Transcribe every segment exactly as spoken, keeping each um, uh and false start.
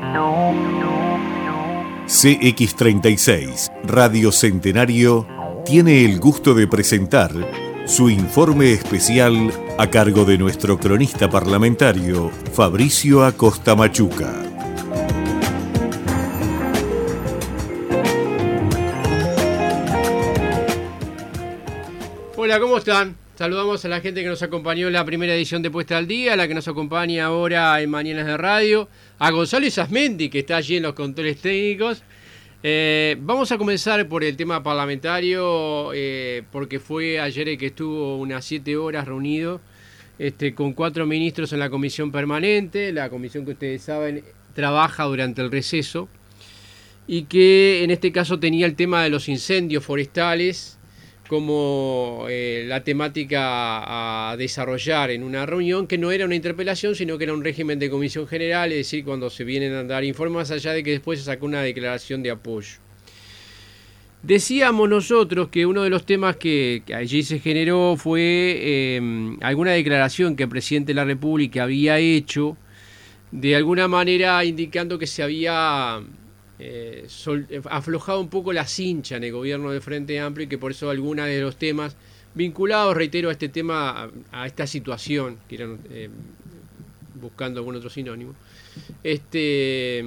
C X treinta y seis, Radio Centenario, tiene el gusto de presentar su informe especial a cargo de nuestro cronista parlamentario, Fabricio Acosta Machuca. Hola, ¿cómo están? Saludamos a la gente que nos acompañó en la primera edición de Puesta al Día, a la que nos acompaña ahora en Mañanas de Radio, a Gonzalo Isasmendi, que está allí en los controles técnicos. Eh, vamos a comenzar por el tema parlamentario, eh, porque fue ayer que estuvo unas siete horas reunido este, con cuatro ministros en la comisión permanente, la comisión que ustedes saben trabaja durante el receso, y que en este caso tenía el tema de los incendios forestales como eh, la temática a desarrollar en una reunión que no era una interpelación, sino que era un régimen de comisión general, es decir, cuando se vienen a dar informes, más allá de que después se sacó una declaración de apoyo. Decíamos nosotros que uno de los temas que, que allí se generó fue eh, alguna declaración que el presidente de la República había hecho, de alguna manera indicando que se había Eh, sol, aflojado un poco la cincha en el gobierno del Frente Amplio, y que por eso algunos de los temas vinculados, reitero, a este tema, a, a esta situación, que eran eh, buscando algún otro sinónimo, este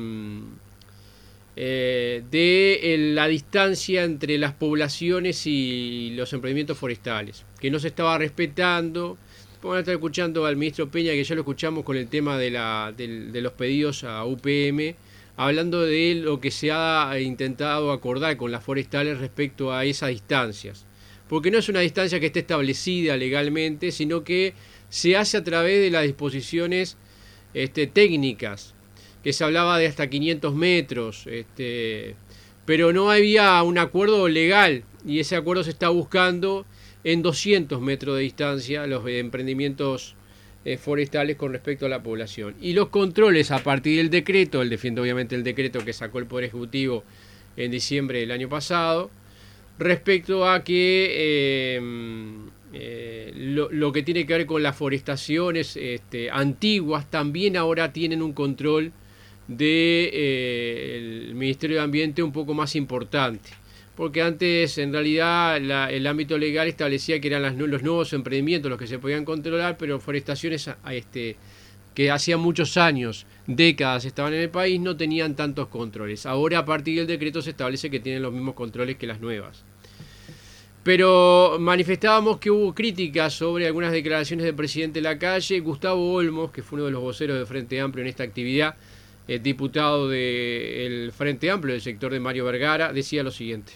eh, de el, la distancia entre las poblaciones y los emprendimientos forestales, que no se estaba respetando. Vamos a estar escuchando al ministro Peña, que ya lo escuchamos con el tema de, la, de, de los pedidos a U P M, hablando de lo que se ha intentado acordar con las forestales respecto a esas distancias. Porque no es una distancia que esté establecida legalmente, sino que se hace a través de las disposiciones este, técnicas, que se hablaba de hasta quinientos metros, este, pero no había un acuerdo legal, y ese acuerdo se está buscando en doscientos metros de distancia, los emprendimientos Eh, forestales con respecto a la población. Y los controles a partir del decreto, él defiende obviamente el decreto que sacó el Poder Ejecutivo en diciembre del año pasado, respecto a que eh, eh, lo, lo que tiene que ver con las forestaciones este, antiguas también ahora tienen un control del de, eh, Ministerio de Ambiente un poco más importante. Porque antes, en realidad, la, el ámbito legal establecía que eran las, los nuevos emprendimientos los que se podían controlar, pero forestaciones este, que hacía muchos años, décadas estaban en el país, no tenían tantos controles. Ahora, a partir del decreto, se establece que tienen los mismos controles que las nuevas. Pero manifestábamos que hubo críticas sobre algunas declaraciones del presidente Lacalle. Gustavo Olmos, que fue uno de los voceros del Frente Amplio en esta actividad, el diputado del Frente Amplio, del sector de Mario Vergara, decía lo siguiente.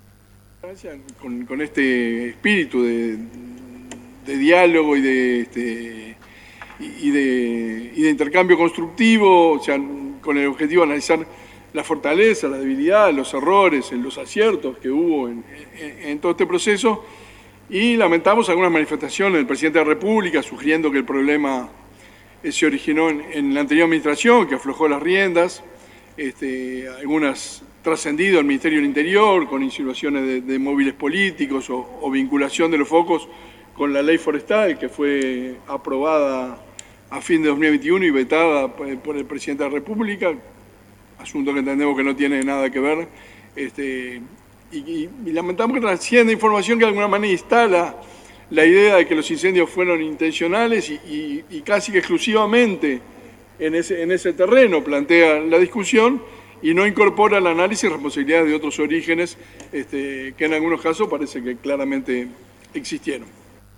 Con, con este espíritu de, de diálogo y de, este, y, de, y de intercambio constructivo, o sea, con el objetivo de analizar la fortaleza, la debilidad, los errores, los aciertos que hubo en, en, en todo este proceso, y lamentamos algunas manifestaciones del presidente de la República sugiriendo que el problema se originó en, en la anterior administración, que aflojó las riendas, este, algunas trascendido al Ministerio del Interior, con insinuaciones de, de móviles políticos o, o vinculación de los focos con la ley forestal, que fue aprobada a fin de dos mil veintiuno y vetada por el presidente de la República, asunto que entendemos que no tiene nada que ver, este, y, y, y lamentamos que trascienda información que de alguna manera instala la idea de que los incendios fueron intencionales y, y, y casi que exclusivamente en ese, en ese terreno plantea la discusión, y no incorpora el análisis y responsabilidades de otros orígenes este, que en algunos casos parece que claramente existieron.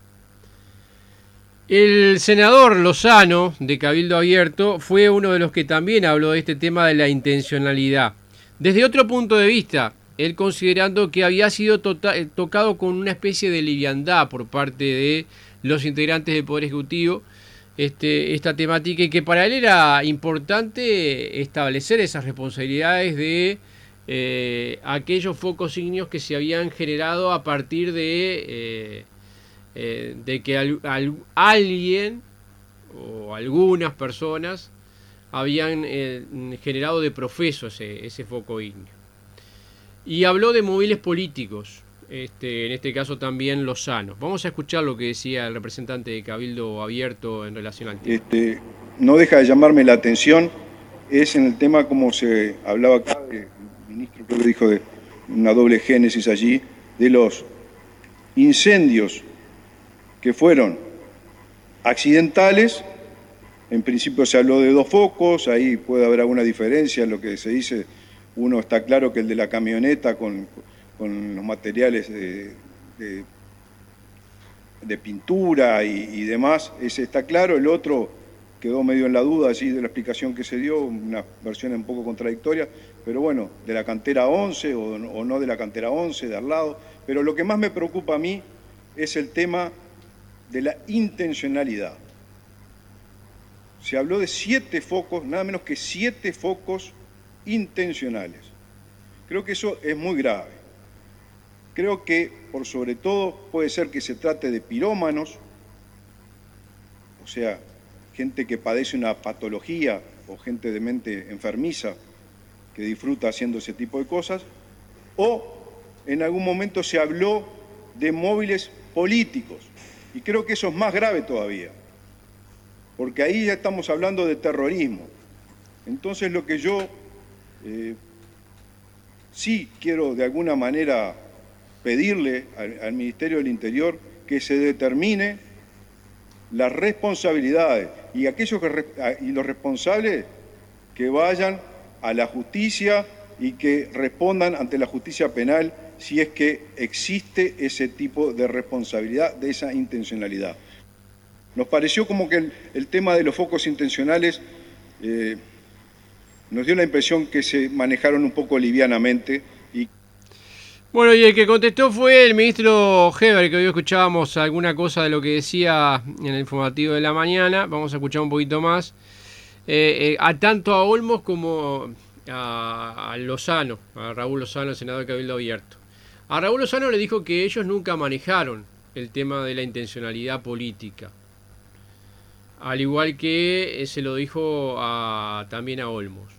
El senador Lozano, de Cabildo Abierto, fue uno de los que también habló de este tema de la intencionalidad. Desde otro punto de vista, él considerando que había sido tota- tocado con una especie de liviandad por parte de los integrantes del Poder Ejecutivo, Este, esta temática, y que para él era importante establecer esas responsabilidades de eh, aquellos focos ígneos que se habían generado a partir de, eh, eh, de que al, al, alguien o algunas personas habían eh, generado de profeso ese, ese foco ígneo. Y habló de móviles políticos. Este, en este caso también Lozano. Vamos a escuchar lo que decía el representante de Cabildo Abierto en relación al tema. Este, no deja de llamarme la atención es en el tema, como se hablaba acá, el ministro creo que dijo de una doble génesis allí, de los incendios que fueron accidentales. En principio se habló de dos focos, ahí puede haber alguna diferencia en lo que se dice. Uno está claro que el de la camioneta con, con los materiales de, de, de pintura y, y demás, ese está claro. El otro quedó medio en la duda allí de la explicación que se dio, una versión un poco contradictoria, pero bueno, de la cantera once o, o no de la cantera once, de al lado. Pero lo que más me preocupa a mí es el tema de la intencionalidad. Se habló de siete focos, nada menos que siete focos intencionales. Creo que eso es muy grave. Creo que, por sobre todo, puede ser que se trate de pirómanos, o sea, gente que padece una patología o gente de mente enfermiza que disfruta haciendo ese tipo de cosas, o en algún momento se habló de móviles políticos, y creo que eso es más grave todavía, porque ahí ya estamos hablando de terrorismo. Entonces lo que yo eh, sí quiero de alguna manera pedirle al, al Ministerio del Interior que se determine las responsabilidades y aquellos que, y los responsables que vayan a la justicia y que respondan ante la justicia penal si es que existe ese tipo de responsabilidad, de esa intencionalidad. Nos pareció como que el, el tema de los focos intencionales eh, nos dio la impresión que se manejaron un poco livianamente. Y... Bueno, y el que contestó fue el ministro Heber, que hoy escuchábamos alguna cosa de lo que decía en el informativo de la mañana. Vamos a escuchar un poquito más. Eh, eh, a tanto a Olmos como a, a Lozano, a Raúl Lozano, el senador de Cabildo Abierto. A Raúl Lozano le dijo que ellos nunca manejaron el tema de la intencionalidad política. Al igual que se lo dijo a, también a Olmos.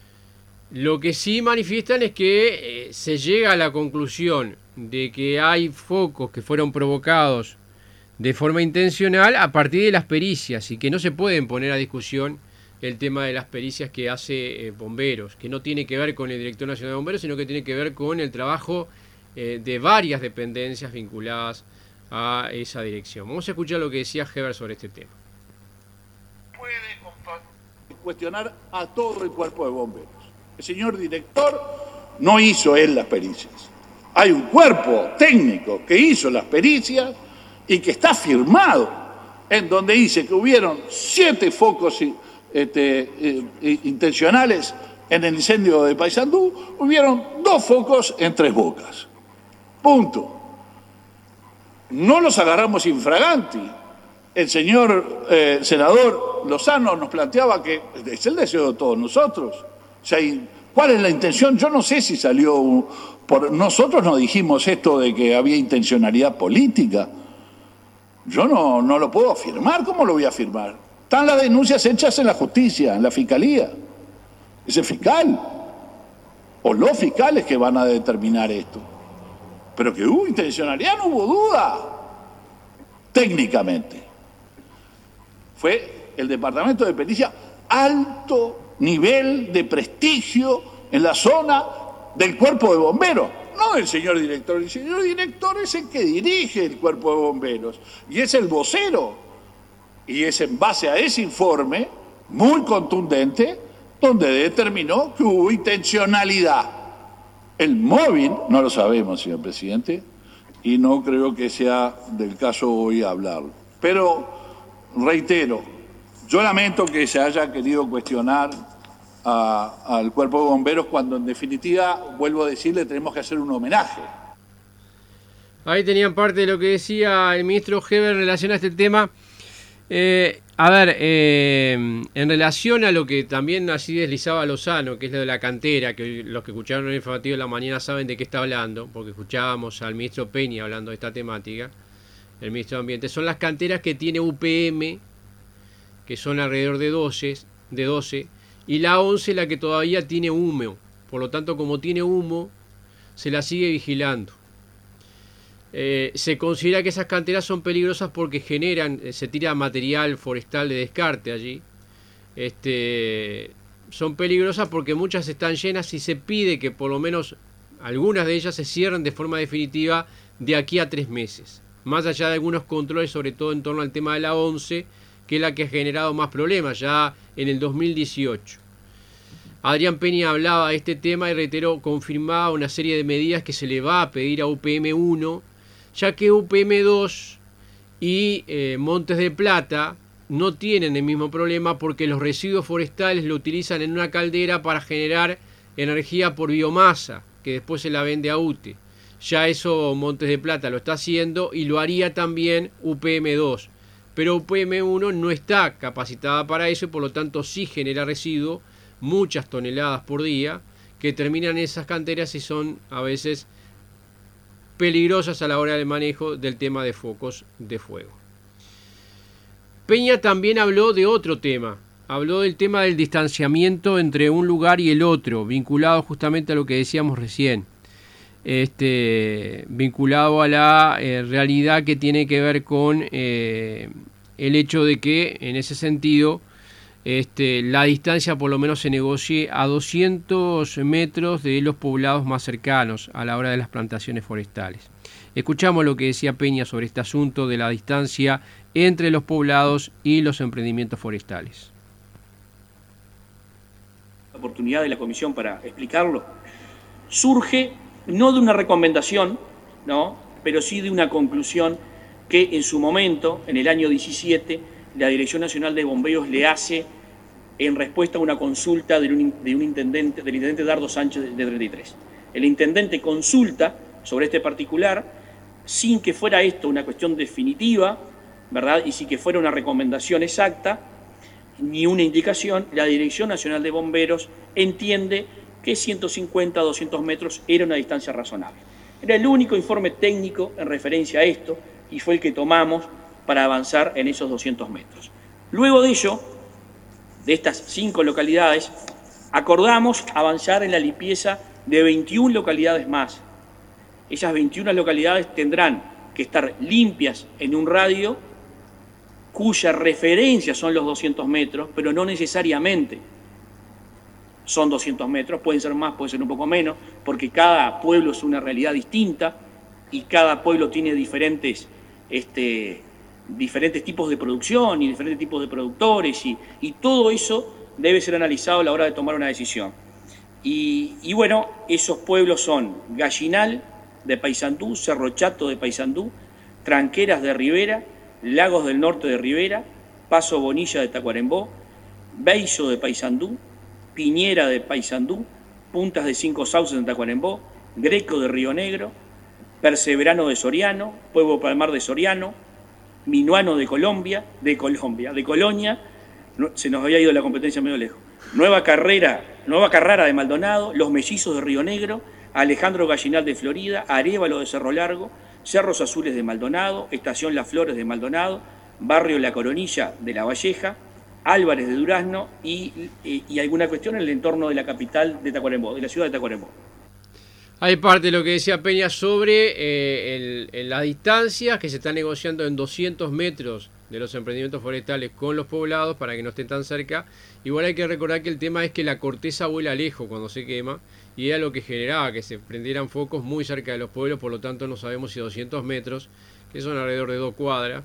Lo que sí manifiestan es que eh, se llega a la conclusión de que hay focos que fueron provocados de forma intencional a partir de las pericias y que no se pueden poner a discusión el tema de las pericias que hace eh, Bomberos, que no tiene que ver con el Director Nacional de Bomberos, sino que tiene que ver con el trabajo eh, de varias dependencias vinculadas a esa dirección. Vamos a escuchar lo que decía Heber sobre este tema. Puede cuestionar a todo el cuerpo de bomberos. El señor director no hizo él las pericias. Hay un cuerpo técnico que hizo las pericias y que está firmado, en donde dice que hubieron siete focos este, eh, intencionales en el incendio de Paysandú, hubieron dos focos en Tres Bocas. Punto. No los agarramos infraganti. El señor eh, senador Lozano nos planteaba que es el deseo de todos nosotros. O sea, ¿cuál es la intención? Yo no sé si salió... Por, nosotros no dijimos esto de que había intencionalidad política. Yo no, no lo puedo afirmar. ¿Cómo lo voy a afirmar? Están las denuncias hechas en la justicia, en la fiscalía. Es el fiscal o los fiscales que van a determinar esto. Pero que hubo intencionalidad, no hubo duda. Técnicamente. Fue el departamento de pericia alto nivel de prestigio en la zona del cuerpo de bomberos, no del señor director. El señor director es el que dirige el cuerpo de bomberos y es el vocero. Y es en base a ese informe muy contundente donde determinó que hubo intencionalidad. El móvil no lo sabemos, señor presidente, y no creo que sea del caso hoy hablarlo. Pero reitero, yo lamento que se haya querido cuestionar a, al cuerpo de bomberos cuando en definitiva, vuelvo a decirle, tenemos que hacer un homenaje. Ahí tenían parte de lo que decía el ministro Heber en relación a este tema. Eh, a ver, eh, en relación a lo que también así deslizaba Lozano, que es lo de la cantera, que los que escucharon el informativo de la mañana saben de qué está hablando, porque escuchábamos al ministro Peña hablando de esta temática, el ministro de Ambiente, son las canteras que tiene U P M, que son alrededor de doce, de doce, y la once la que todavía tiene humo. Por lo tanto, como tiene humo, se la sigue vigilando. Eh, se considera que esas canteras son peligrosas porque generan, eh, se tira material forestal de descarte allí. Este, son peligrosas porque muchas están llenas y se pide que por lo menos algunas de ellas se cierren de forma definitiva de aquí a tres meses. Más allá de algunos controles, sobre todo en torno al tema de la once, que es la que ha generado más problemas ya en el dos mil dieciocho. Adrián Peña hablaba de este tema y reiteró, confirmaba una serie de medidas que se le va a pedir a U P M uno, ya que U P M dos y eh, Montes de Plata no tienen el mismo problema porque los residuos forestales lo utilizan en una caldera para generar energía por biomasa, que después se la vende a U T E. Ya eso Montes de Plata lo está haciendo y lo haría también U P M dos. Pero U P M uno no está capacitada para eso y por lo tanto sí genera residuo, muchas toneladas por día, que terminan en esas canteras y son a veces peligrosas a la hora del manejo del tema de focos de fuego. Peña también habló de otro tema, habló del tema del distanciamiento entre un lugar y el otro, vinculado justamente a lo que decíamos recién, este, vinculado a la eh, realidad que tiene que ver con eh, el hecho de que en ese sentido este, la distancia por lo menos se negocie a doscientos metros de los poblados más cercanos a la hora de las plantaciones forestales. Escuchamos lo que decía Peña sobre este asunto de la distancia entre los poblados y los emprendimientos forestales. La oportunidad de la comisión para explicarlo surge no de una recomendación, ¿no?, pero sí de una conclusión que en su momento, en el año diecisiete, la Dirección Nacional de Bomberos le hace en respuesta a una consulta de un, de un intendente, del intendente Dardo Sánchez de treinta y tres. El intendente consulta sobre este particular sin que fuera esto una cuestión definitiva, ¿verdad?, y sin que fuera una recomendación exacta ni una indicación. La Dirección Nacional de Bomberos entiende que ciento cincuenta a doscientos metros era una distancia razonable. Era el único informe técnico en referencia a esto y fue el que tomamos para avanzar en esos doscientos metros. Luego de ello, de estas cinco localidades, acordamos avanzar en la limpieza de veintiuna localidades más. Esas veintiuna localidades tendrán que estar limpias en un radio cuya referencia son los doscientos metros, pero no necesariamente son doscientos metros, pueden ser más, pueden ser un poco menos, porque cada pueblo es una realidad distinta y cada pueblo tiene diferentes, este, diferentes tipos de producción y diferentes tipos de productores y, y todo eso debe ser analizado a la hora de tomar una decisión. Y, y bueno, esos pueblos son Gallinal de Paysandú, Cerro Chato de Paysandú, Tranqueras de Rivera, Lagos del Norte de Rivera, Paso Bonilla de Tacuarembó, Beizo de Paysandú, Piñera de Paysandú, Puntas de Cinco Sauces de Tacuarembó, Greco de Río Negro, Perseverano de Soriano, Pueblo Palmar de Soriano, Minuano de Colombia, de Colombia, de Colonia, no, se nos había ido la competencia medio lejos, Nueva Carrera, Nueva Carrara de Maldonado, Los Mellizos de Río Negro, Alejandro Gallinal de Florida, Arévalo de Cerro Largo, Cerros Azules de Maldonado, Estación Las Flores de Maldonado, Barrio La Coronilla de La Valleja, Álvarez de Durazno y, y, y alguna cuestión en el entorno de la capital de Tacuarembó, de la ciudad de Tacuarembó. Hay parte de lo que decía Peña sobre eh, el, el, las distancias que se están negociando en doscientos metros de los emprendimientos forestales con los poblados para que no estén tan cerca. Igual hay que recordar que el tema es que la corteza vuela lejos cuando se quema y era lo que generaba que se prendieran focos muy cerca de los pueblos, por lo tanto no sabemos si doscientos metros, que son alrededor de dos cuadras,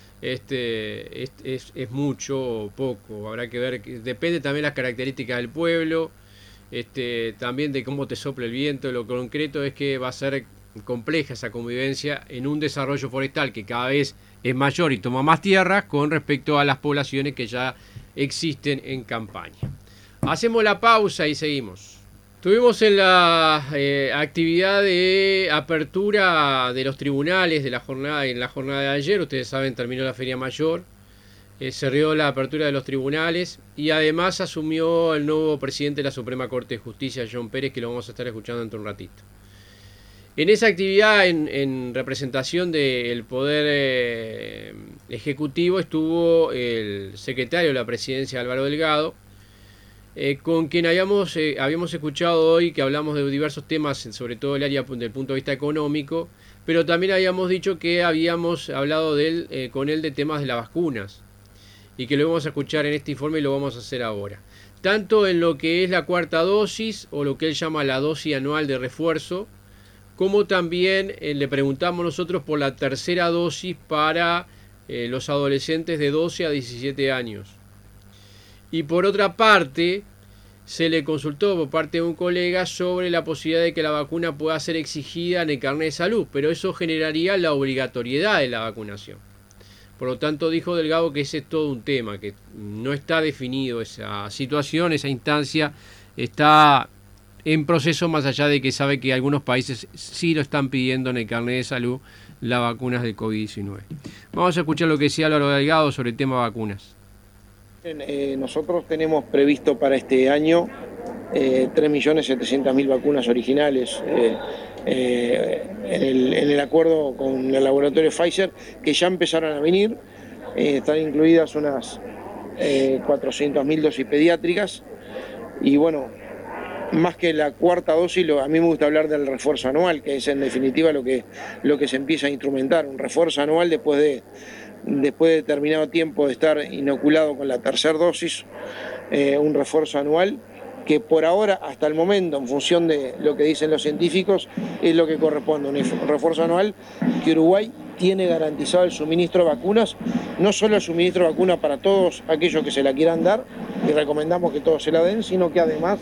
este es, es, es mucho o poco. Habrá que ver, depende también de las características del pueblo, este también de cómo te sopla el viento. Lo concreto es que va a ser compleja esa convivencia en un desarrollo forestal que cada vez es mayor y toma más tierras con respecto a las poblaciones que ya existen en campaña. Hacemos la pausa y seguimos. Estuvimos en la eh, actividad de apertura de los tribunales de la jornada, en la jornada de ayer. Ustedes saben, terminó la Feria Mayor, eh, se dio la apertura de los tribunales y además asumió el nuevo presidente de la Suprema Corte de Justicia, John Pérez, que lo vamos a estar escuchando dentro de un ratito. En esa actividad, en, en representación del Poder eh, Ejecutivo, estuvo el secretario de la Presidencia, Álvaro Delgado, Eh, con quien habíamos, eh, habíamos escuchado hoy que hablamos de diversos temas, sobre todo el área del punto de vista económico, pero también habíamos dicho que habíamos hablado de él, eh, con él de temas de las vacunas y que lo vamos a escuchar en este informe y lo vamos a hacer ahora. tanto en lo que es la cuarta dosis o lo que él llama la dosis anual de refuerzo, como también eh, le preguntamos nosotros por la tercera dosis para eh, los adolescentes de doce a diecisiete años. Y por otra parte, se le consultó por parte de un colega sobre la posibilidad de que la vacuna pueda ser exigida en el carnet de salud, pero eso generaría la obligatoriedad de la vacunación. Por lo tanto, dijo Delgado que ese es todo un tema, que no está definido esa situación, esa instancia está en proceso, más allá de que sabe que algunos países sí lo están pidiendo en el carnet de salud, las vacunas del COVID diecinueve. Vamos a escuchar lo que decía Álvaro Delgado sobre el tema vacunas. Eh, nosotros tenemos previsto para este año eh, tres millones setecientas mil vacunas originales eh, eh, en, el, en el acuerdo con el laboratorio Pfizer, que ya empezaron a venir. Eh, están incluidas unas eh, cuatrocientas mil dosis pediátricas y bueno, más que la cuarta dosis, lo, a mí me gusta hablar del refuerzo anual, que es en definitiva lo que, lo que se empieza a instrumentar, un refuerzo anual después de después de determinado tiempo de estar inoculado con la tercera dosis, eh, un refuerzo anual que por ahora, hasta el momento, en función de lo que dicen los científicos, es lo que corresponde, un refuerzo anual que Uruguay tiene garantizado el suministro de vacunas, no solo el suministro de vacunas para todos aquellos que se la quieran dar, y recomendamos que todos se la den, sino que además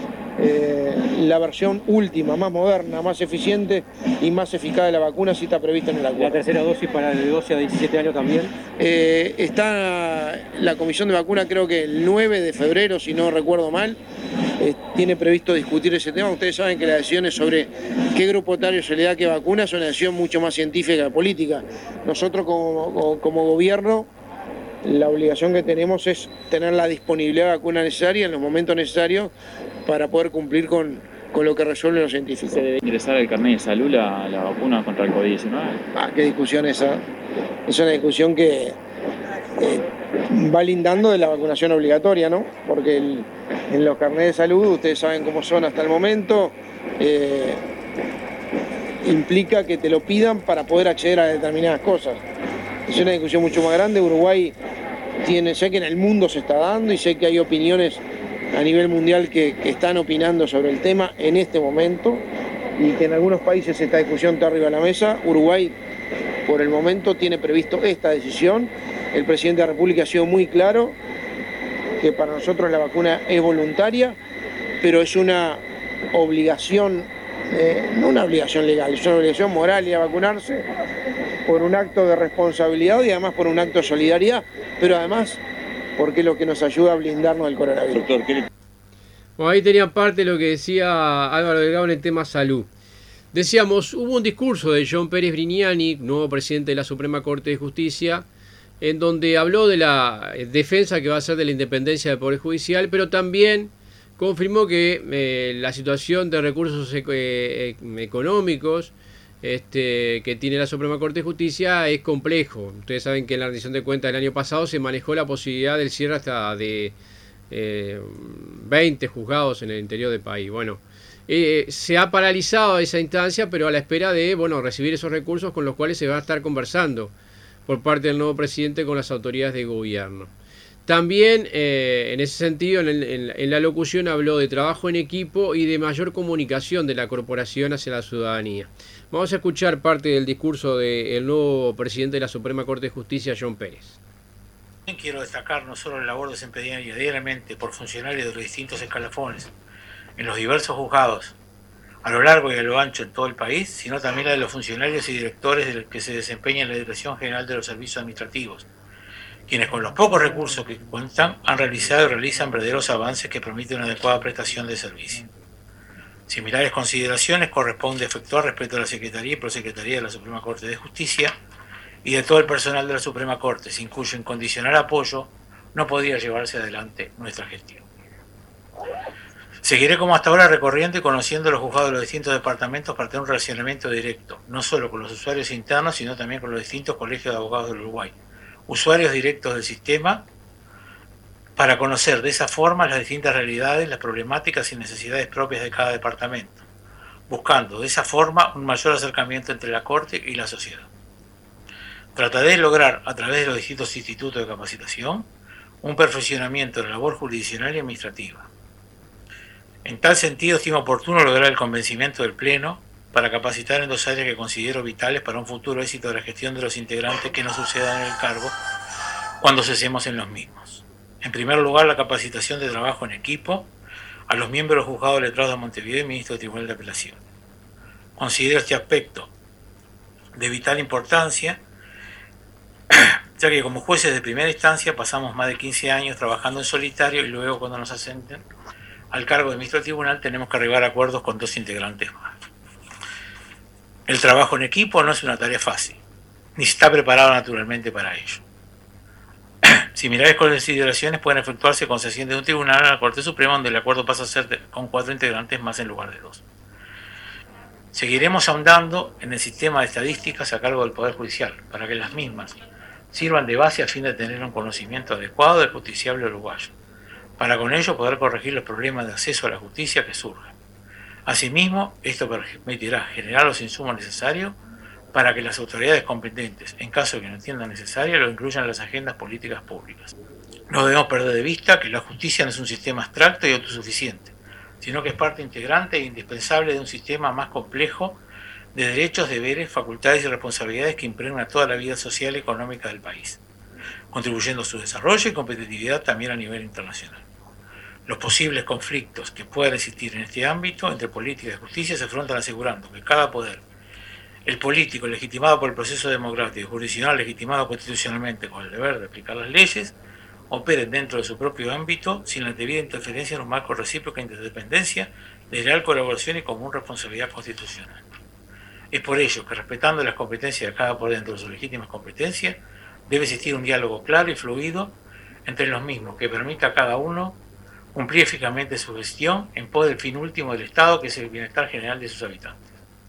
Eh, la versión última, más moderna, más eficiente y más eficaz de la vacuna sí está prevista en el acuerdo. ¿La tercera dosis para el de doce a diecisiete años también? Eh, está la comisión de vacuna, creo que el nueve de febrero, si no recuerdo mal, eh, tiene previsto discutir ese tema. Ustedes saben que las decisiones sobre qué grupo etario se le da qué vacuna es una decisión mucho más científica que política. Nosotros como, como, como gobierno, la obligación que tenemos es tener la disponibilidad de vacuna necesaria en los momentos necesarios para poder cumplir con, con lo que resuelven los científicos. ¿Se debe ingresar al carnet de salud la, la vacuna contra el COVID diecinueve? Ah, qué discusión esa. Es una discusión que eh, va lindando de la vacunación obligatoria, ¿no? Porque el, en los carnets de salud, ustedes saben cómo son hasta el momento, eh, implica que te lo pidan para poder acceder a determinadas cosas. Es una discusión mucho más grande. Uruguay tiene, sé que en el mundo se está dando y sé que hay opiniones a nivel mundial que, que están opinando sobre el tema en este momento y que en algunos países esta discusión está arriba de la mesa. Uruguay, por el momento, tiene previsto esta decisión. El presidente de la República ha sido muy claro que para nosotros la vacuna es voluntaria, pero es una obligación, eh, no una obligación legal, es una obligación moral ir a vacunarse por un acto de responsabilidad y además por un acto de solidaridad, pero además porque es lo que nos ayuda a blindarnos del coronavirus. Doctor, ¿qué le... Bueno, ahí tenía parte de lo que decía Álvaro Delgado en el tema salud. Decíamos, hubo un discurso de John Pérez Brignani, nuevo presidente de la Suprema Corte de Justicia, en donde habló de la defensa que va a hacer de la independencia del Poder Judicial, pero también confirmó que eh, la situación de recursos eh, económicos Este, que tiene la Suprema Corte de Justicia es complejo. Ustedes saben que en la rendición de cuentas del año pasado se manejó la posibilidad del cierre hasta de eh, veinte juzgados en el interior del país. Bueno, eh, se ha paralizado esa instancia, pero a la espera de bueno recibir esos recursos con los cuales se va a estar conversando por parte del nuevo presidente con las autoridades de gobierno. También, eh, en ese sentido, en, el, en, en la locución habló de trabajo en equipo y de mayor comunicación de la corporación hacia la ciudadanía. Vamos a escuchar parte del discurso del nuevo presidente de la Suprema Corte de Justicia, John Pérez. Quiero destacar no solo la labor desempeñada diariamente por funcionarios de los distintos escalafones en los diversos juzgados a lo largo y a lo ancho en todo el país, sino también la de los funcionarios y directores de los que se desempeñan en la Dirección General de los Servicios Administrativos, quienes con los pocos recursos que cuentan han realizado y realizan verdaderos avances que permiten una adecuada prestación de servicio. Similares consideraciones corresponde efectuar respecto a la Secretaría y Prosecretaría de la Suprema Corte de Justicia y de todo el personal de la Suprema Corte, sin cuyo incondicional apoyo no podría llevarse adelante nuestra gestión. Seguiré como hasta ahora recorriendo y conociendo los juzgados de los distintos departamentos para tener un relacionamiento directo, no solo con los usuarios internos, sino también con los distintos colegios de abogados del Uruguay, usuarios directos del sistema, para conocer de esa forma las distintas realidades, las problemáticas y necesidades propias de cada departamento, buscando de esa forma un mayor acercamiento entre la Corte y la sociedad. Trataré de lograr, a través de los distintos institutos de capacitación, un perfeccionamiento de la labor jurisdiccional y administrativa. En tal sentido, estimo oportuno lograr el convencimiento del Pleno para capacitar en dos áreas que considero vitales para un futuro éxito de la gestión de los integrantes que nos sucedan en el cargo cuando cesemos en los mismos. En primer lugar, la capacitación de trabajo en equipo a los miembros del Juzgado de Letrados de Montevideo y Ministro del Tribunal de Apelación. Considero este aspecto de vital importancia, ya que como jueces de primera instancia pasamos más de quince años trabajando en solitario y luego cuando nos ascenden al cargo de ministro del tribunal tenemos que arribar a acuerdos con dos integrantes más. El trabajo en equipo no es una tarea fácil, ni se está preparado naturalmente para ello. Similares consideraciones pueden efectuarse con se asciende de un tribunal a la Corte Suprema, donde el acuerdo pasa a ser de, con cuatro integrantes más en lugar de dos. Seguiremos ahondando en el sistema de estadísticas a cargo del Poder Judicial, para que las mismas sirvan de base a fin de tener un conocimiento adecuado del justiciable uruguayo, para con ello poder corregir los problemas de acceso a la justicia que surgen. Asimismo, esto permitirá generar los insumos necesarios para que las autoridades competentes, en caso de que no entiendan necesario, lo incluyan en las agendas políticas públicas. No debemos perder de vista que la justicia no es un sistema abstracto y autosuficiente, sino que es parte integrante e indispensable de un sistema más complejo de derechos, deberes, facultades y responsabilidades que impregna toda la vida social y económica del país, contribuyendo a su desarrollo y competitividad también a nivel internacional. Los posibles conflictos que puedan existir en este ámbito entre política y justicia se afrontan asegurando que cada poder, el político legitimado por el proceso democrático y el jurisdiccional legitimado constitucionalmente con el deber de aplicar las leyes, operen dentro de su propio ámbito sin la debida interferencia en un marco recíproca interdependencia de leal colaboración y común responsabilidad constitucional. Es por ello que, respetando las competencias de cada poder dentro de sus legítimas competencias, debe existir un diálogo claro y fluido entre los mismos que permita a cada uno cumplir eficazmente su gestión en pos del fin último del Estado, que es el bienestar general de sus habitantes.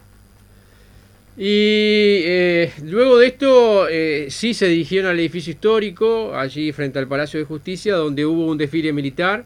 Y eh, luego de esto eh, sí se dirigieron al edificio histórico, allí frente al Palacio de Justicia, donde hubo un desfile militar.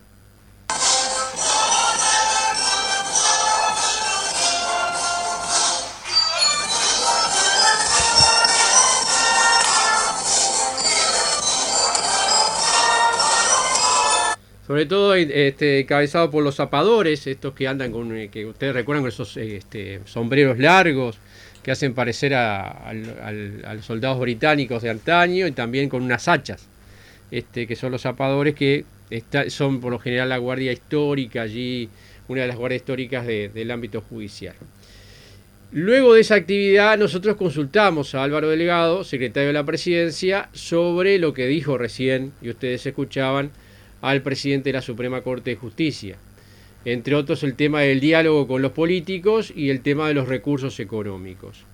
Sobre todo este, encabezado por los zapadores, estos que andan con, que ustedes recuerdan con esos este, sombreros largos que hacen parecer a, a, a los soldados británicos de antaño, y también con unas hachas, este, que son los zapadores, que está, son por lo general la guardia histórica, allí una de las guardias históricas de, del ámbito judicial. Luego de esa actividad nosotros consultamos a Álvaro Delgado, secretario de la Presidencia, sobre lo que dijo recién, y ustedes escuchaban, al presidente de la Suprema Corte de Justicia. Entre otros el tema del diálogo con los políticos y el tema de los recursos económicos.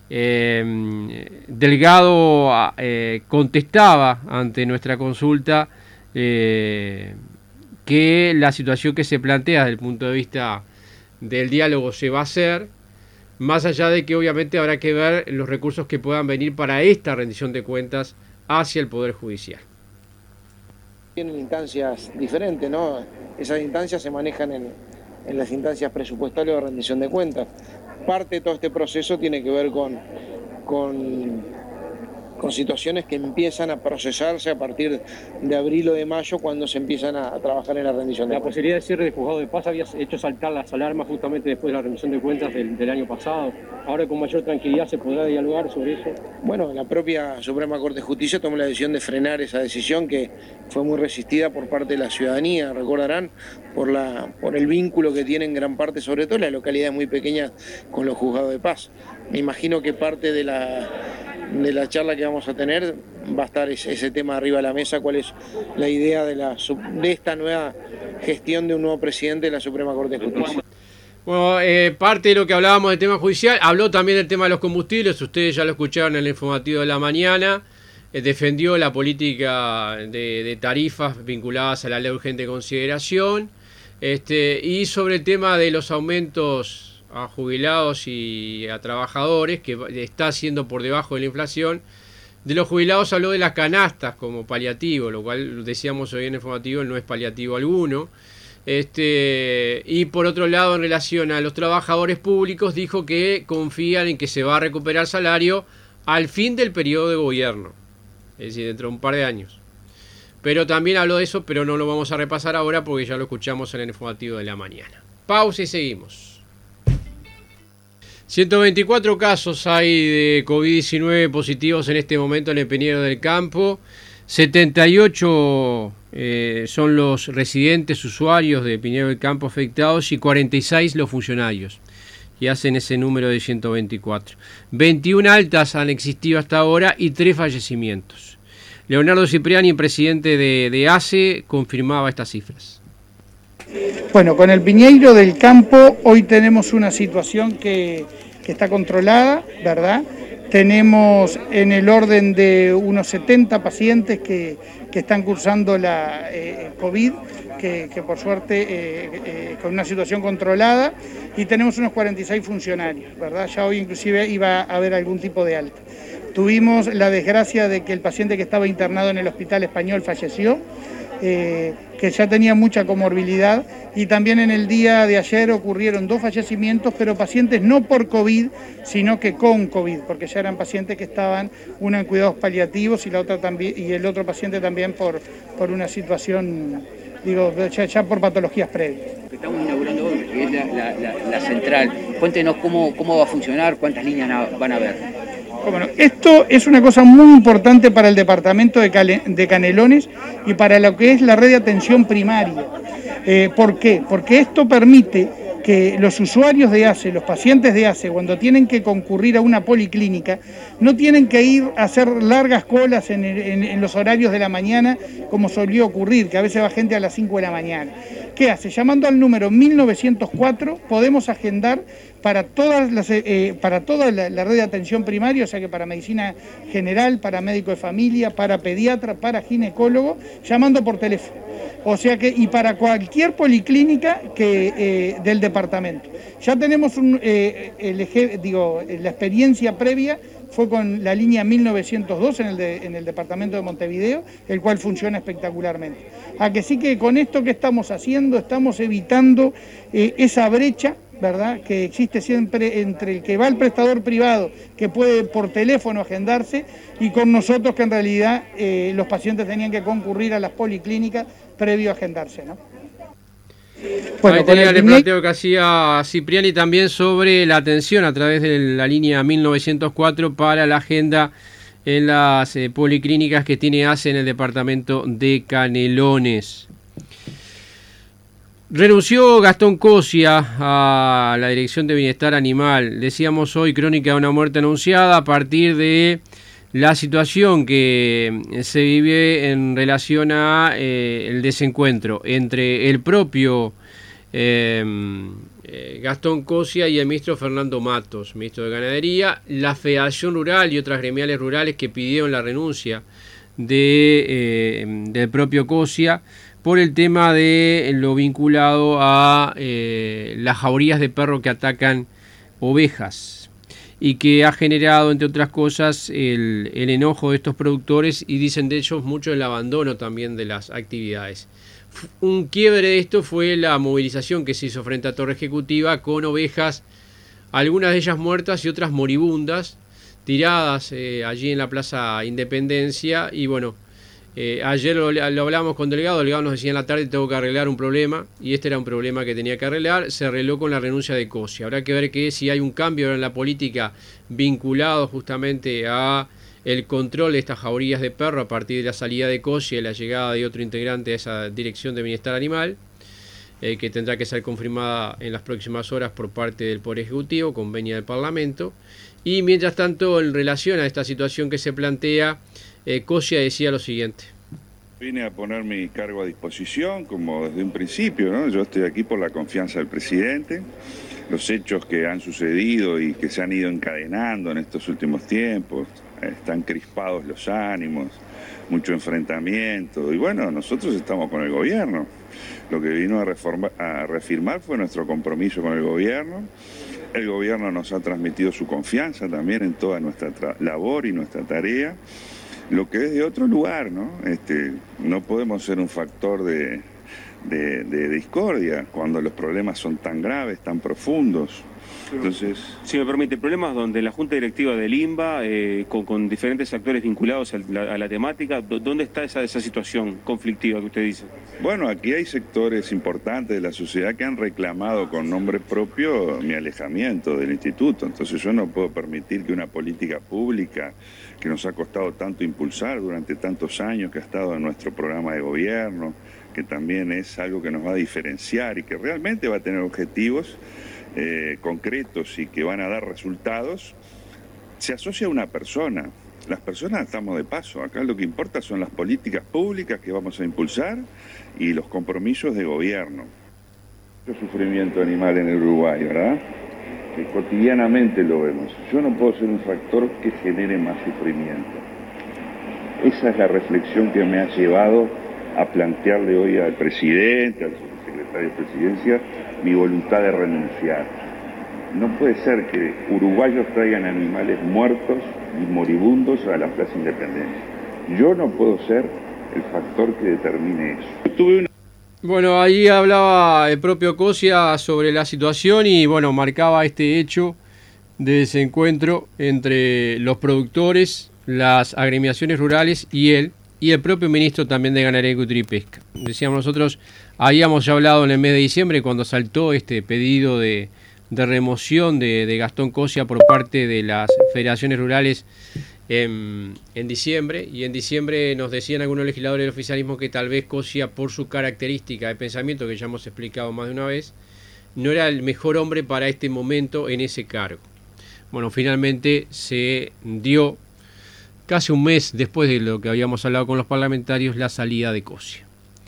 Eh, Delgado eh, contestaba ante nuestra consulta eh, que la situación que se plantea desde el punto de vista del diálogo se va a hacer, más allá de que obviamente habrá que ver los recursos que puedan venir para esta rendición de cuentas hacia el Poder Judicial. Tienen instancias diferentes, ¿no? Esas instancias se manejan en, en las instancias presupuestales de rendición de cuentas. Parte de todo este proceso tiene que ver con, con, con situaciones que empiezan a procesarse a partir de abril o de mayo, cuando se empiezan a, a trabajar en la rendición de la cuentas. La posibilidad de cierre del juzgado de paz había hecho saltar las alarmas justamente después de la rendición de cuentas del, del año pasado. Ahora con mayor tranquilidad se podrá dialogar sobre eso. Bueno, la propia Suprema Corte de Justicia tomó la decisión de frenar esa decisión, que fue muy resistida por parte de la ciudadanía, recordarán, por, la, por el vínculo que tienen gran parte, sobre todo en las localidades muy pequeñas, con los juzgados de paz. Me imagino que parte de la, de la charla que vamos a tener va a estar ese, ese tema arriba de la mesa, cuál es la idea de, la, de esta nueva gestión de un nuevo presidente de la Suprema Corte de Justicia. Bueno, eh, parte de lo que hablábamos del tema judicial, habló también del tema de los combustibles, ustedes ya lo escucharon en el informativo de la mañana, eh, defendió la política de, de tarifas vinculadas a la ley de urgente consideración, este, y sobre el tema de los aumentos a jubilados y a trabajadores, que está siendo por debajo de la inflación. De los jubilados habló de las canastas como paliativo, lo cual decíamos hoy en el informativo no es paliativo alguno. Este, y por otro lado, en relación a los trabajadores públicos, dijo que confían en que se va a recuperar salario al fin del periodo de gobierno, es decir, dentro de un par de años. Pero también habló de eso, pero no lo vamos a repasar ahora porque ya lo escuchamos en el informativo de la mañana. Pausa y seguimos. ciento veinticuatro casos hay de COVID diecinueve positivos en este momento en el Peñero del Campo. setenta y ocho eh, son los residentes usuarios de Peñero del Campo afectados y cuarenta y seis los funcionarios. Y hacen ese número de ciento veinticuatro. veintiuna altas han existido hasta ahora y tres fallecimientos. Leonardo Cipriani, presidente de, de A C E, confirmaba estas cifras. Bueno, con el Piñeiro del Campo hoy tenemos una situación que, que está controlada, ¿verdad? Tenemos en el orden de unos setenta pacientes que, que están cursando la eh, COVID, que, que por suerte eh, eh, con una situación controlada, y tenemos unos cuarenta y seis funcionarios, ¿verdad? Ya hoy inclusive iba a haber algún tipo de alta. Tuvimos la desgracia de que el paciente que estaba internado en el Hospital Español falleció, eh, que ya tenía mucha comorbilidad, y también en el día de ayer ocurrieron dos fallecimientos, pero pacientes no por COVID, sino que con COVID, porque ya eran pacientes que estaban, una en cuidados paliativos y la otra también, y el otro paciente también por, por una situación, digo, ya, ya por patologías previas. Estamos inaugurando hoy, que es la, la, la, la central. Cuéntenos cómo, cómo va a funcionar, cuántas líneas van a haber. Bueno, esto es una cosa muy importante para el departamento de, Cale, de Canelones y para lo que es la red de atención primaria. Eh, ¿Por qué? Porque esto permite que los usuarios de A C E, los pacientes de A C E, cuando tienen que concurrir a una policlínica, no tienen que ir a hacer largas colas en, en, en los horarios de la mañana, como solía ocurrir, que a veces va gente a las cinco de la mañana. ¿Qué hace? Llamando al número mil novecientos cuatro podemos agendar para, todas las, eh, para toda la, la red de atención primaria, o sea que para medicina general, para médico de familia, para pediatra, para ginecólogo, llamando por teléfono. O sea que, y para cualquier policlínica que, eh, del departamento. Ya tenemos un, eh, el, digo, la experiencia previa fue con la línea mil novecientos dos en el, de, en el departamento de Montevideo, el cual funciona espectacularmente. A que sí que con esto que estamos haciendo, estamos evitando eh, esa brecha, ¿verdad?, que existe siempre entre el que va al prestador privado, que puede por teléfono agendarse, y con nosotros que en realidad eh, los pacientes tenían que concurrir a las policlínicas previo a agendarse, ¿no? Bueno, ahí tenía el, el planteo que hacía Cipriani también sobre la atención a través de la línea mil novecientos cuatro para la agenda en las eh, policlínicas que tiene A C E en el departamento de Canelones. Renunció Gastón Cosia a la Dirección de Bienestar Animal. Decíamos hoy, crónica de una muerte anunciada a partir de la situación que se vive en relación a eh, el desencuentro entre el propio eh, eh, Gastón Cosia y el ministro Fernando Matos, ministro de Ganadería, la Federación Rural y otras gremiales rurales que pidieron la renuncia de, eh, del propio Cosia por el tema de lo vinculado a eh, las jaurías de perro que atacan ovejas, y que ha generado, entre otras cosas, el, el enojo de estos productores, y dicen de ellos mucho el abandono también de las actividades. Un quiebre de esto fue la movilización que se hizo frente a Torre Ejecutiva con ovejas, algunas de ellas muertas y otras moribundas, tiradas eh, allí en la Plaza Independencia. Y bueno, eh, ayer lo, lo hablamos con delegado, el delegado nos decía en la tarde tengo que arreglar un problema, y este era un problema que tenía que arreglar. Se arregló con la renuncia de Cosia. Habrá que ver que si hay un cambio en la política vinculado justamente a el control de estas jaurías de perro a partir de la salida de Cosia y la llegada de otro integrante a esa Dirección de Bienestar Animal, eh, que tendrá que ser confirmada en las próximas horas por parte del Poder Ejecutivo, con venia del Parlamento. Y mientras tanto, en relación a esta situación que se plantea, eh, Cosia decía lo siguiente. Vine a poner mi cargo a disposición, como desde un principio, ¿no? Yo estoy aquí por la confianza del presidente. Los hechos que han sucedido y que se han ido encadenando en estos últimos tiempos, están crispados los ánimos, mucho enfrentamiento, y bueno, nosotros estamos con el gobierno. Lo que vino a, reformar, a reafirmar fue nuestro compromiso con el gobierno. El gobierno nos ha transmitido su confianza también en toda nuestra labor y nuestra tarea, lo que es de otro lugar, ¿no? Este, no podemos ser un factor de, de, de discordia, cuando los problemas son tan graves, tan profundos. Entonces, si me permite, problemas donde la Junta Directiva del INBA, eh, con, con diferentes actores vinculados a la, a la temática, ¿dónde está esa, esa situación conflictiva que usted dice? Bueno, aquí hay sectores importantes de la sociedad que han reclamado con nombre propio mi alejamiento del instituto. Entonces yo no puedo permitir que una política pública que nos ha costado tanto impulsar durante tantos años, que ha estado en nuestro programa de gobierno, que también es algo que nos va a diferenciar y que realmente va a tener objetivos Eh, concretos y que van a dar resultados, se asocia a una persona. Las personas estamos de paso. Acá lo que importa son las políticas públicas que vamos a impulsar y los compromisos de gobierno. Mucho sufrimiento animal en el Uruguay, ¿verdad? Que cotidianamente lo vemos. Yo no puedo ser un factor que genere más sufrimiento. Esa es la reflexión que me ha llevado a plantearle hoy al presidente, al secretario de Presidencia, mi voluntad de renunciar. No puede ser que uruguayos traigan animales muertos y moribundos a la Plaza Independencia. Yo no puedo ser el factor que determine eso. Tuve una... Bueno, ahí hablaba el propio Cosia sobre la situación y bueno, marcaba este hecho de desencuentro entre los productores, las agremiaciones rurales y él, y el propio ministro también de Ganadería, Agricultura y Pesca. Decíamos nosotros, habíamos ya hablado en el mes de diciembre cuando saltó este pedido de, de remoción de, de Gastón Cosia por parte de las federaciones rurales en, en diciembre, y en diciembre nos decían algunos legisladores del oficialismo que tal vez Cosia, por su característica de pensamiento que ya hemos explicado más de una vez, no era el mejor hombre para este momento en ese cargo. Bueno, finalmente se dio, casi un mes después de lo que habíamos hablado con los parlamentarios, la salida de Cosia.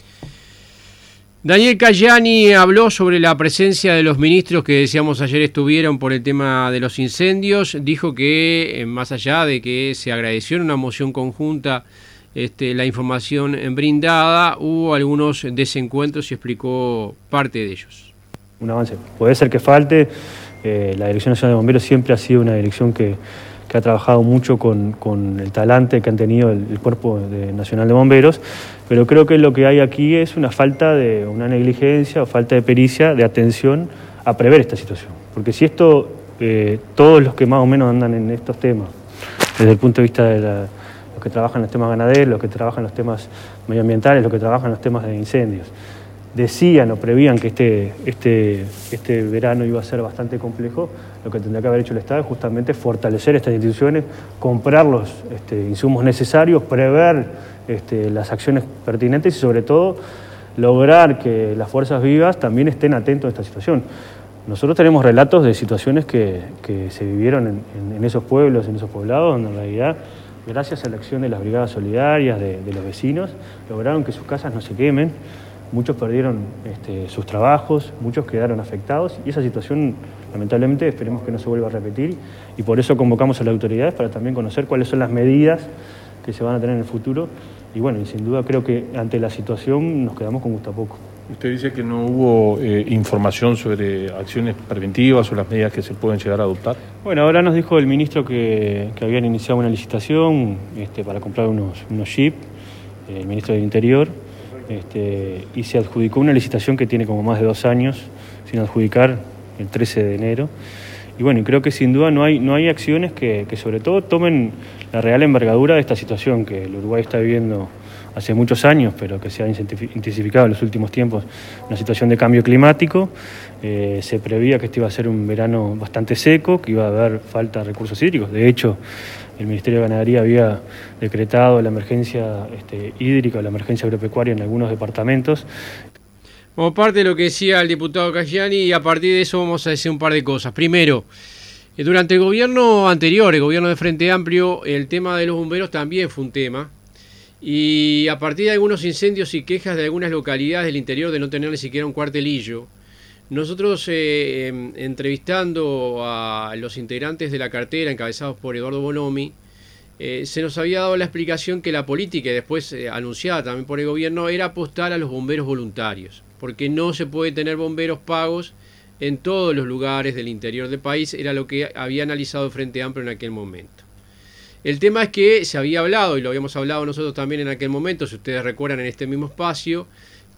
Daniel Cayani habló sobre la presencia de los ministros que decíamos ayer estuvieron por el tema de los incendios. Dijo que, más allá de que se agradeció en una moción conjunta este, la información brindada, hubo algunos desencuentros y explicó parte de ellos. Un avance. Puede ser que falte. Eh, la Dirección Nacional de Bomberos siempre ha sido una dirección que... que ha trabajado mucho con, con el talante que han tenido el, el Cuerpo de, Nacional de Bomberos, pero creo que lo que hay aquí es una falta de, una negligencia o falta de pericia, de atención a prever esta situación. Porque si esto, eh, todos los que más o menos andan en estos temas, desde el punto de vista de la, los que trabajan en los temas ganaderos, los que trabajan en los temas medioambientales, los que trabajan en los temas de incendios, decían o prevían que este, este, este verano iba a ser bastante complejo, lo que tendría que haber hecho el Estado es justamente fortalecer estas instituciones, comprar los este, insumos necesarios, prever este, las acciones pertinentes y sobre todo lograr que las fuerzas vivas también estén atentos a esta situación. Nosotros tenemos relatos de situaciones que, que se vivieron en, en, en esos pueblos, en esos poblados, donde en realidad, gracias a la acción de las brigadas solidarias, de, de los vecinos, lograron que sus casas no se quemen. Muchos perdieron este, sus trabajos, muchos quedaron afectados y esa situación, lamentablemente, esperemos que no se vuelva a repetir y por eso convocamos a las autoridades para también conocer cuáles son las medidas que se van a tener en el futuro y bueno, y sin duda creo que ante la situación nos quedamos con gusto a poco. Usted dice que no hubo eh, información sobre acciones preventivas o las medidas que se pueden llegar a adoptar. Bueno, ahora nos dijo el ministro que, que habían iniciado una licitación este, para comprar unos, unos jeeps, el ministro del Interior. Este, y se adjudicó una licitación que tiene como más de dos años sin adjudicar, el trece de enero. Y bueno, y creo que sin duda no hay, no hay acciones que, que sobre todo tomen la real envergadura de esta situación que el Uruguay está viviendo hace muchos años, pero que se ha intensificado en los últimos tiempos, una situación de cambio climático. Eh, se preveía que este iba a ser un verano bastante seco, que iba a haber falta de recursos hídricos. De hecho, el Ministerio de Ganadería había decretado la emergencia este, hídrica o la emergencia agropecuaria en algunos departamentos. Como parte de lo que decía el diputado Cayani, y a partir de eso vamos a decir un par de cosas. Primero, durante el gobierno anterior, el gobierno de Frente Amplio, el tema de los bomberos también fue un tema. Y a partir de algunos incendios y quejas de algunas localidades del interior de no tener ni siquiera un cuartelillo, nosotros eh, entrevistando a los integrantes de la cartera encabezados por Eduardo Bonomi, eh, se nos había dado la explicación que la política, y después eh, anunciada también por el gobierno, era apostar a los bomberos voluntarios, porque no se puede tener bomberos pagos en todos los lugares del interior del país, era lo que había analizado el Frente Amplio en aquel momento. El tema es que se había hablado, y lo habíamos hablado nosotros también en aquel momento, si ustedes recuerdan en este mismo espacio,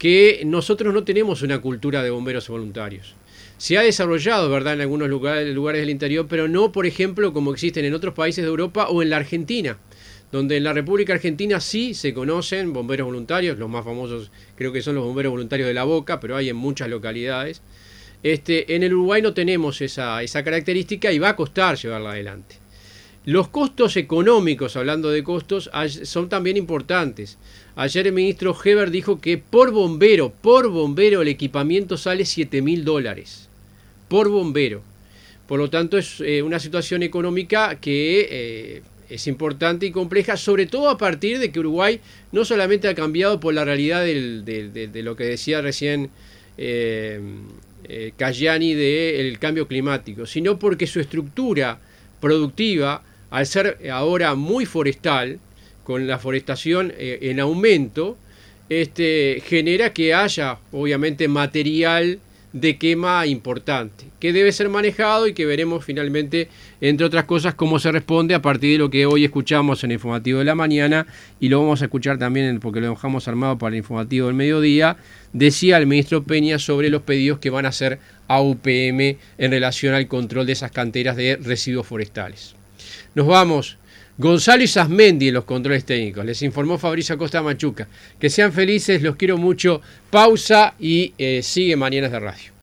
que nosotros no tenemos una cultura de bomberos voluntarios. Se ha desarrollado, ¿verdad?, en algunos lugares, lugares del interior, pero no, por ejemplo, como existen en otros países de Europa o en la Argentina, donde en la República Argentina sí se conocen bomberos voluntarios, los más famosos creo que son los bomberos voluntarios de La Boca, pero hay en muchas localidades. Este, en el Uruguay no tenemos esa, esa característica y va a costar llevarla adelante. Los costos económicos, hablando de costos, son también importantes. Ayer el ministro Heber dijo que por bombero, por bombero el equipamiento sale siete mil dólares. Por bombero. Por lo tanto es eh, una situación económica que eh, es importante y compleja, sobre todo a partir de que Uruguay no solamente ha cambiado por la realidad del, de, de, de lo que decía recién eh, eh, Cayani del cambio climático, sino porque su estructura productiva, al ser ahora muy forestal, con la forestación eh, en aumento, este, genera que haya obviamente material de quema importante, que debe ser manejado y que veremos finalmente, entre otras cosas, cómo se responde a partir de lo que hoy escuchamos en el informativo de la mañana, y lo vamos a escuchar también porque lo dejamos armado para el informativo del mediodía. Decía el ministro Peña sobre los pedidos que van a hacer a U P M en relación al control de esas canteras de residuos forestales. Nos vamos. Gonzalo Isasmendi en los controles técnicos. Les informó Fabricio Acosta Machuca. Que sean felices, los quiero mucho. Pausa y eh, sigue Mañanas de Radio.